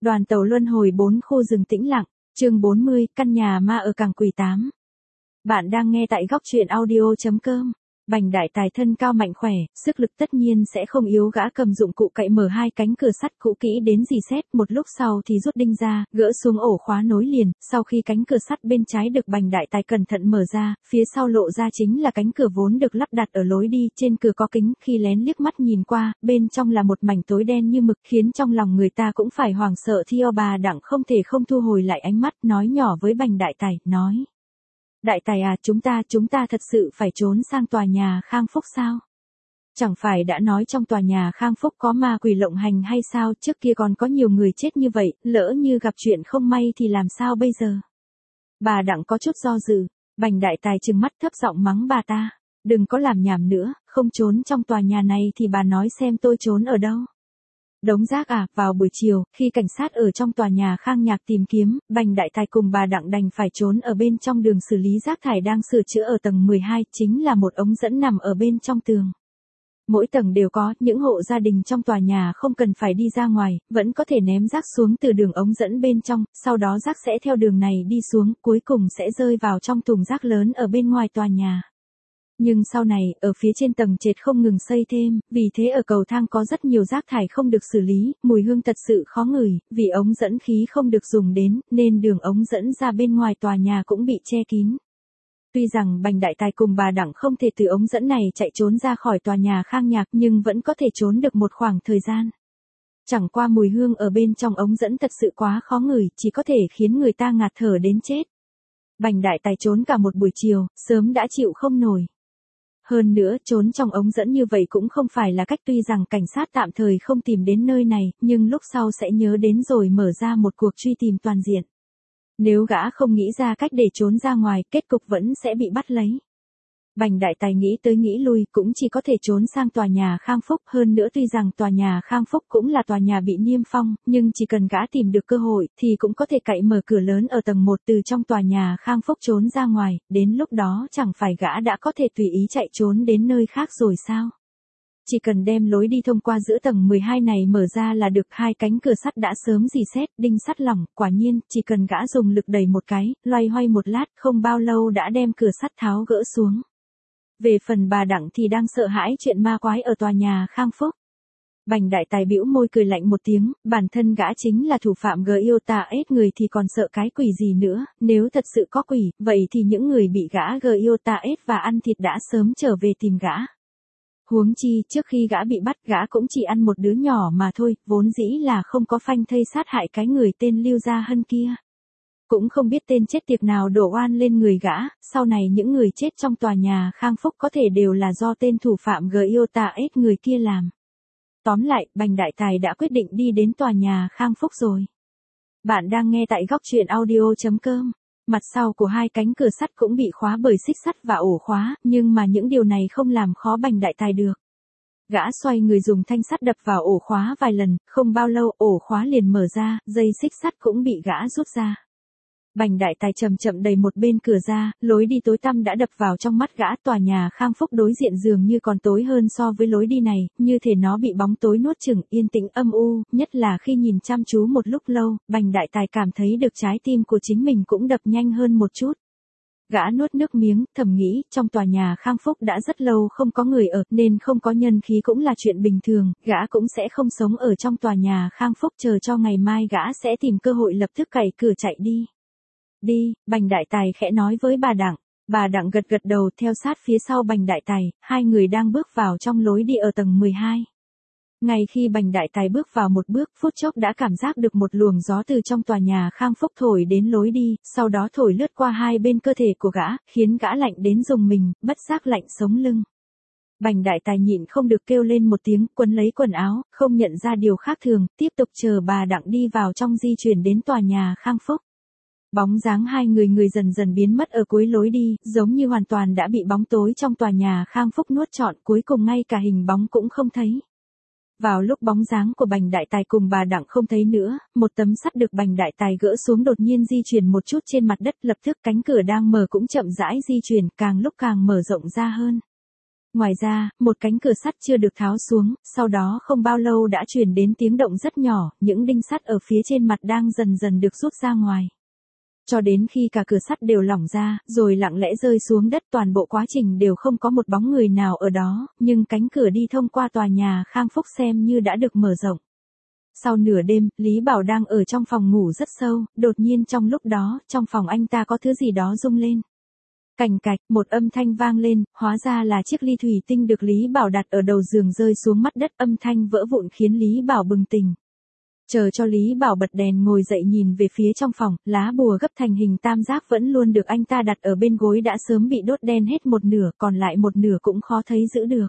Đoàn tàu luân hồi 4 khu rừng tĩnh lặng, chương 40, căn nhà ma ở cảng Quỳ 8. Bạn đang nghe tại góc truyện audio.com. Bành đại tài thân cao mạnh khỏe, sức lực tất nhiên sẽ không yếu, gã cầm dụng cụ cậy mở hai cánh cửa sắt cũ kỹ đến rì sét, một lúc sau thì rút đinh ra, gỡ xuống ổ khóa nối liền, sau khi cánh cửa sắt bên trái được bành đại tài cẩn thận mở ra, phía sau lộ ra chính là cánh cửa vốn được lắp đặt ở lối đi, trên cửa có kính, khi lén liếc mắt nhìn qua, bên trong là một mảnh tối đen như mực, khiến trong lòng người ta cũng phải hoảng sợ. Theo bà Đặng không thể không thu hồi lại ánh mắt, nói nhỏ với bành đại tài, nói: Đại tài à, chúng ta thật sự phải trốn sang tòa nhà Khang Phúc sao? Chẳng phải đã nói trong tòa nhà Khang Phúc có ma quỷ lộng hành hay sao, trước kia còn có nhiều người chết như vậy, lỡ như gặp chuyện không may thì làm sao bây giờ? Bà Đặng có chút do dự, bành đại tài trừng mắt thấp giọng mắng bà ta: Đừng có làm nhảm nữa, không trốn trong tòa nhà này thì bà nói xem tôi trốn ở đâu? Đống rác à? Vào buổi chiều, khi cảnh sát ở trong tòa nhà Khang Nhạc tìm kiếm, bành đại tài cùng bà Đặng đành phải trốn ở bên trong đường xử lý rác thải đang sửa chữa ở tầng 12, chính là một ống dẫn nằm ở bên trong tường. Mỗi tầng đều có, những hộ gia đình trong tòa nhà không cần phải đi ra ngoài, vẫn có thể ném rác xuống từ đường ống dẫn bên trong, sau đó rác sẽ theo đường này đi xuống, cuối cùng sẽ rơi vào trong thùng rác lớn ở bên ngoài tòa nhà. Nhưng sau này, ở phía trên tầng trệt không ngừng xây thêm, vì thế ở cầu thang có rất nhiều rác thải không được xử lý, mùi hương thật sự khó ngửi, vì ống dẫn khí không được dùng đến, nên đường ống dẫn ra bên ngoài tòa nhà cũng bị che kín. Tuy rằng bành đại tài cùng bà Đặng không thể từ ống dẫn này chạy trốn ra khỏi tòa nhà Khang Nhạc, nhưng vẫn có thể trốn được một khoảng thời gian. Chẳng qua mùi hương ở bên trong ống dẫn thật sự quá khó ngửi, chỉ có thể khiến người ta ngạt thở đến chết. Bành đại tài trốn cả một buổi chiều, sớm đã chịu không nổi. Hơn nữa, trốn trong ống dẫn như vậy cũng không phải là cách, tuy rằng cảnh sát tạm thời không tìm đến nơi này, nhưng lúc sau sẽ nhớ đến rồi mở ra một cuộc truy tìm toàn diện. Nếu gã không nghĩ ra cách để trốn ra ngoài, kết cục vẫn sẽ bị bắt lấy. Bành đại tài nghĩ tới nghĩ lui, cũng chỉ có thể trốn sang tòa nhà Khang Phúc. Hơn nữa, tuy rằng tòa nhà Khang Phúc cũng là tòa nhà bị niêm phong, nhưng chỉ cần gã tìm được cơ hội, thì cũng có thể cậy mở cửa lớn ở tầng 1 từ trong tòa nhà Khang Phúc trốn ra ngoài, đến lúc đó chẳng phải gã đã có thể tùy ý chạy trốn đến nơi khác rồi sao? Chỉ cần đem lối đi thông qua giữa tầng 12 này mở ra là được, hai cánh cửa sắt đã sớm rì sét, đinh sắt lỏng, quả nhiên, chỉ cần gã dùng lực đẩy một cái, loay hoay một lát, không bao lâu đã đem cửa sắt tháo gỡ xuống. Về phần bà Đặng thì đang sợ hãi chuyện ma quái ở tòa nhà Khang Phúc. Bành đại tài bĩu môi cười lạnh một tiếng, bản thân gã chính là thủ phạm yêu tà ết người thì còn sợ cái quỷ gì nữa, nếu thật sự có quỷ, vậy thì những người bị gã yêu tà ết và ăn thịt đã sớm trở về tìm gã. Huống chi, trước khi gã bị bắt, gã cũng chỉ ăn một đứa nhỏ mà thôi, vốn dĩ là không có phanh thây sát hại cái người tên Lưu Gia Hân kia. Cũng không biết tên chết tiệt nào đổ oan lên người gã, sau này những người chết trong tòa nhà Khang Phúc có thể đều là do tên thủ phạm yêu tà ết người kia làm. Tóm lại, bành đại tài đã quyết định đi đến tòa nhà Khang Phúc rồi. Bạn đang nghe tại góc truyện audio.com. Mặt sau của hai cánh cửa sắt cũng bị khóa bởi xích sắt và ổ khóa, nhưng mà những điều này không làm khó bành đại tài được. Gã xoay người dùng thanh sắt đập vào ổ khóa vài lần, không bao lâu ổ khóa liền mở ra, dây xích sắt cũng bị gã rút ra. Bành đại tài chậm chậm đẩy một bên cửa ra, lối đi tối tăm đã đập vào trong mắt gã. Tòa nhà Khang Phúc đối diện dường như còn tối hơn so với lối đi này, như thể nó bị bóng tối nuốt chửng, yên tĩnh âm u, nhất là khi nhìn chăm chú một lúc lâu, bành đại tài cảm thấy được trái tim của chính mình cũng đập nhanh hơn một chút. Gã nuốt nước miếng, thầm nghĩ, trong tòa nhà Khang Phúc đã rất lâu không có người ở, nên không có nhân khí cũng là chuyện bình thường, gã cũng sẽ không sống ở trong tòa nhà Khang Phúc, chờ cho ngày mai gã sẽ tìm cơ hội lập tức cày cửa chạy đi. Đi, bành đại tài khẽ nói với bà Đặng. Bà Đặng gật gật đầu, theo sát phía sau bành đại tài, hai người đang bước vào trong lối đi ở tầng 12. Ngay khi bành đại tài bước vào một bước, phút chốc đã cảm giác được một luồng gió từ trong tòa nhà Khang Phúc thổi đến lối đi, sau đó thổi lướt qua hai bên cơ thể của gã, khiến gã lạnh đến rùng mình, bất giác lạnh sống lưng. Bành đại tài nhịn không được kêu lên một tiếng, quấn lấy quần áo, không nhận ra điều khác thường, tiếp tục chờ bà Đặng đi vào trong di chuyển đến tòa nhà Khang Phúc. Bóng dáng hai người dần dần biến mất ở cuối lối đi, giống như hoàn toàn đã bị bóng tối trong tòa nhà Khang Phúc nuốt trọn, cuối cùng ngay cả hình bóng cũng không thấy. Vào lúc bóng dáng của bành đại tài cùng bà Đặng không thấy nữa, một tấm sắt được bành đại tài gỡ xuống đột nhiên di chuyển một chút trên mặt đất, lập tức cánh cửa đang mở cũng chậm rãi di chuyển, càng lúc càng mở rộng ra hơn. Ngoài ra, một cánh cửa sắt chưa được tháo xuống, sau đó không bao lâu đã truyền đến tiếng động rất nhỏ, những đinh sắt ở phía trên mặt đang dần dần được rút ra ngoài. Cho đến khi cả cửa sắt đều lỏng ra, rồi lặng lẽ rơi xuống đất, toàn bộ quá trình đều không có một bóng người nào ở đó, nhưng cánh cửa đi thông qua tòa nhà Khang Phúc xem như đã được mở rộng. Sau nửa đêm, Lý Bảo đang ở trong phòng ngủ rất sâu, đột nhiên trong lúc đó, trong phòng anh ta có thứ gì đó rung lên. Cành cạch, một âm thanh vang lên, hóa ra là chiếc ly thủy tinh được Lý Bảo đặt ở đầu giường rơi xuống mặt đất, âm thanh vỡ vụn khiến Lý Bảo bừng tỉnh. Chờ cho Lý Bảo bật đèn ngồi dậy nhìn về phía trong phòng, lá bùa gấp thành hình tam giác vẫn luôn được anh ta đặt ở bên gối đã sớm bị đốt đen hết một nửa, còn lại một nửa cũng khó thấy giữ được.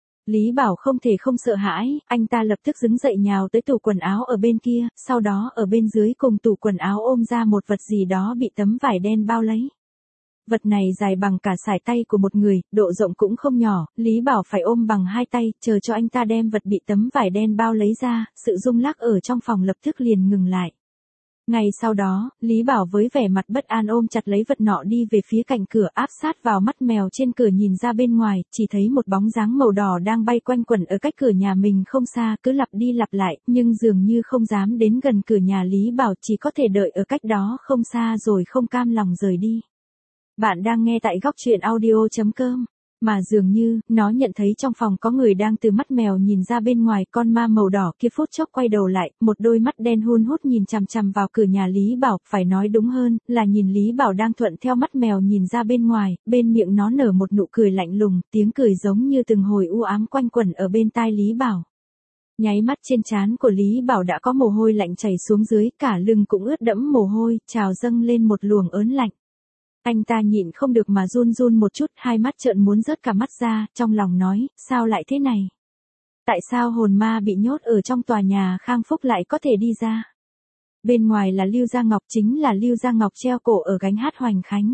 Lý Bảo không thể không sợ hãi, anh ta lập tức đứng dậy nhào tới tủ quần áo ở bên kia, sau đó ở bên dưới cùng tủ quần áo ôm ra một vật gì đó bị tấm vải đen bao lấy. Vật này dài bằng cả sải tay của một người, độ rộng cũng không nhỏ, Lý Bảo phải ôm bằng hai tay, chờ cho anh ta đem vật bị tấm vải đen bao lấy ra, sự rung lắc ở trong phòng lập tức liền ngừng lại. Ngay sau đó, Lý Bảo với vẻ mặt bất an ôm chặt lấy vật nọ đi về phía cạnh cửa, áp sát vào mắt mèo trên cửa nhìn ra bên ngoài, chỉ thấy một bóng dáng màu đỏ đang bay quanh quẩn ở cách cửa nhà mình không xa, cứ lặp đi lặp lại, nhưng dường như không dám đến gần cửa nhà Lý Bảo, chỉ có thể đợi ở cách đó không xa rồi không cam lòng rời đi. Bạn đang nghe tại góc truyện audio.com. Mà dường như, nó nhận thấy trong phòng có người đang từ mắt mèo nhìn ra bên ngoài, con ma màu đỏ kia phút chốc quay đầu lại, một đôi mắt đen hun hút nhìn chằm chằm vào cửa nhà Lý Bảo, phải nói đúng hơn, là nhìn Lý Bảo đang thuận theo mắt mèo nhìn ra bên ngoài, bên miệng nó nở một nụ cười lạnh lùng, tiếng cười giống như từng hồi u ám quanh quẩn ở bên tai Lý Bảo. Nháy mắt trên trán của Lý Bảo đã có mồ hôi lạnh chảy xuống dưới, cả lưng cũng ướt đẫm mồ hôi, trào dâng lên một luồng ớn lạnh. Anh ta nhịn không được mà run run một chút, hai mắt trợn muốn rớt cả mắt ra, trong lòng nói, sao lại thế này? Tại sao hồn ma bị nhốt ở trong tòa nhà Khang Phúc lại có thể đi ra? Bên ngoài là Lưu Gia Ngọc, chính là Lưu Gia Ngọc treo cổ ở gánh hát Hoành Khánh.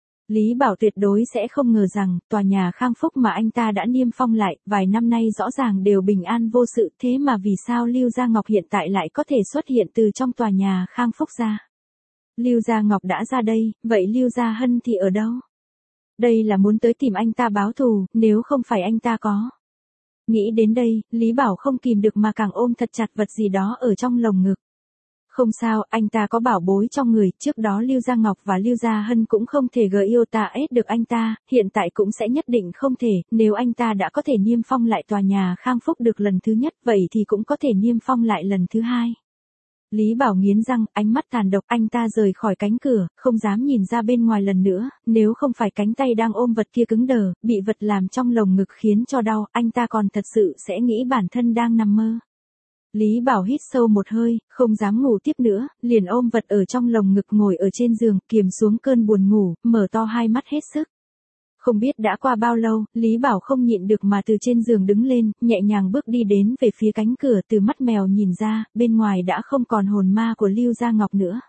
Lý Bảo tuyệt đối sẽ không ngờ rằng, tòa nhà Khang Phúc mà anh ta đã niêm phong lại, vài năm nay rõ ràng đều bình an vô sự, thế mà vì sao Lưu Gia Ngọc hiện tại lại có thể xuất hiện từ trong tòa nhà Khang Phúc ra? Lưu Gia Ngọc đã ra đây, vậy Lưu Gia Hân thì ở đâu? Đây là muốn tới tìm anh ta báo thù, nếu không phải anh ta có. Nghĩ đến đây, Lý Bảo không kìm được mà càng ôm thật chặt vật gì đó ở trong lồng ngực. Không sao, anh ta có bảo bối trong người, trước đó Lưu Gia Ngọc và Lưu Gia Hân cũng không thể GIOTA được anh ta, hiện tại cũng sẽ nhất định không thể, nếu anh ta đã có thể niêm phong lại tòa nhà Khang Phúc được lần thứ nhất, vậy thì cũng có thể niêm phong lại lần thứ hai. Lý Bảo nghiến răng, ánh mắt tàn độc, anh ta rời khỏi cánh cửa, không dám nhìn ra bên ngoài lần nữa, nếu không phải cánh tay đang ôm vật kia cứng đờ, bị vật làm trong lồng ngực khiến cho đau, anh ta còn thật sự sẽ nghĩ bản thân đang nằm mơ. Lý Bảo hít sâu một hơi, không dám ngủ tiếp nữa, liền ôm vật ở trong lồng ngực ngồi ở trên giường, kiềm xuống cơn buồn ngủ, mở to hai mắt hết sức. Không biết đã qua bao lâu, Lý Bảo không nhịn được mà từ trên giường đứng lên, nhẹ nhàng bước đi đến về phía cánh cửa, từ mắt mèo nhìn ra, bên ngoài đã không còn hồn ma của Lưu Gia Ngọc nữa.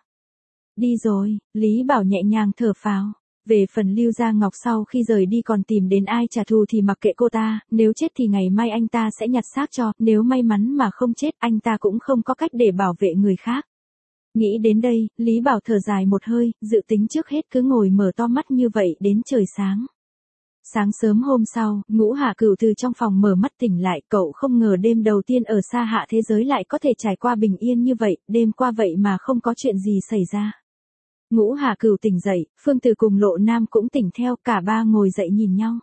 Đi rồi, Lý Bảo nhẹ nhàng thở phào. Về phần Lưu Gia Ngọc sau khi rời đi còn tìm đến ai trả thù thì mặc kệ cô ta, nếu chết thì ngày mai anh ta sẽ nhặt xác cho, nếu may mắn mà không chết anh ta cũng không có cách để bảo vệ người khác. Nghĩ đến đây, Lý Bảo thở dài một hơi, dự tính trước hết cứ ngồi mở to mắt như vậy đến trời sáng. Sáng sớm hôm sau, Ngũ Hạ Cửu từ trong phòng mở mắt tỉnh lại, cậu không ngờ đêm đầu tiên ở xa hạ thế giới lại có thể trải qua bình yên như vậy, đêm qua vậy mà không có chuyện gì xảy ra. Ngũ Hạ Cửu tỉnh dậy, Phương Từ cùng Lộ Nam cũng tỉnh theo, cả ba ngồi dậy nhìn nhau.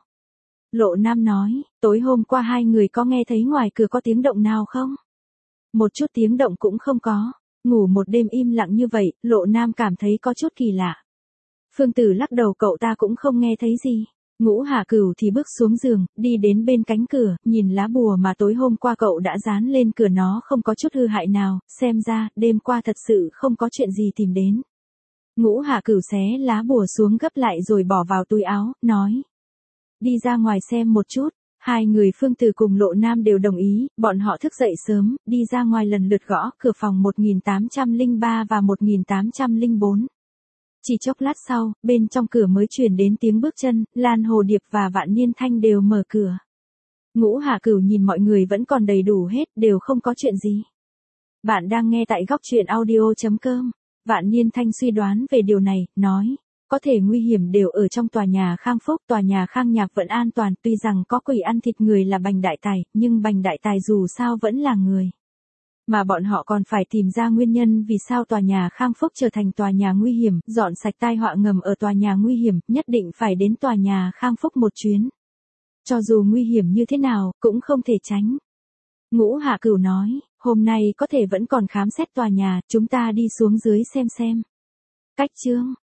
Lộ Nam nói, tối hôm qua hai người có nghe thấy ngoài cửa có tiếng động nào không? Một chút tiếng động cũng không có. Ngủ một đêm im lặng như vậy, Lộ Nam cảm thấy có chút kỳ lạ. Phương Tử lắc đầu, cậu ta cũng không nghe thấy gì. Ngũ Hạ Cửu thì bước xuống giường, đi đến bên cánh cửa, nhìn lá bùa mà tối hôm qua cậu đã dán lên cửa, nó không có chút hư hại nào, xem ra, đêm qua thật sự không có chuyện gì tìm đến. Ngũ Hạ Cửu xé lá bùa xuống gấp lại rồi bỏ vào túi áo, nói. Đi ra ngoài xem một chút. Hai người Phương Từ cùng Lộ Nam đều đồng ý, bọn họ thức dậy sớm, đi ra ngoài lần lượt gõ cửa phòng 1803 và 1804. Chỉ chốc lát sau, bên trong cửa mới truyền đến tiếng bước chân, Lan Hồ Điệp và Vạn Niên Thanh đều mở cửa. Ngũ Hạ Cửu nhìn mọi người vẫn còn đầy đủ hết, đều không có chuyện gì. Bạn đang nghe tại góc truyện audio.com. Vạn Niên Thanh suy đoán về điều này, nói, có thể nguy hiểm đều ở trong tòa nhà Khang Phúc, tòa nhà Khang Nhạc vẫn an toàn, tuy rằng có quỷ ăn thịt người là Bành Đại Tài, nhưng Bành Đại Tài dù sao vẫn là người. Mà bọn họ còn phải tìm ra nguyên nhân vì sao tòa nhà Khang Phúc trở thành tòa nhà nguy hiểm, dọn sạch tai họa ngầm ở tòa nhà nguy hiểm, nhất định phải đến tòa nhà Khang Phúc một chuyến. Cho dù nguy hiểm như thế nào, cũng không thể tránh. Ngũ Hạ Cửu nói, hôm nay có thể vẫn còn khám xét tòa nhà, chúng ta đi xuống dưới xem. Cách chương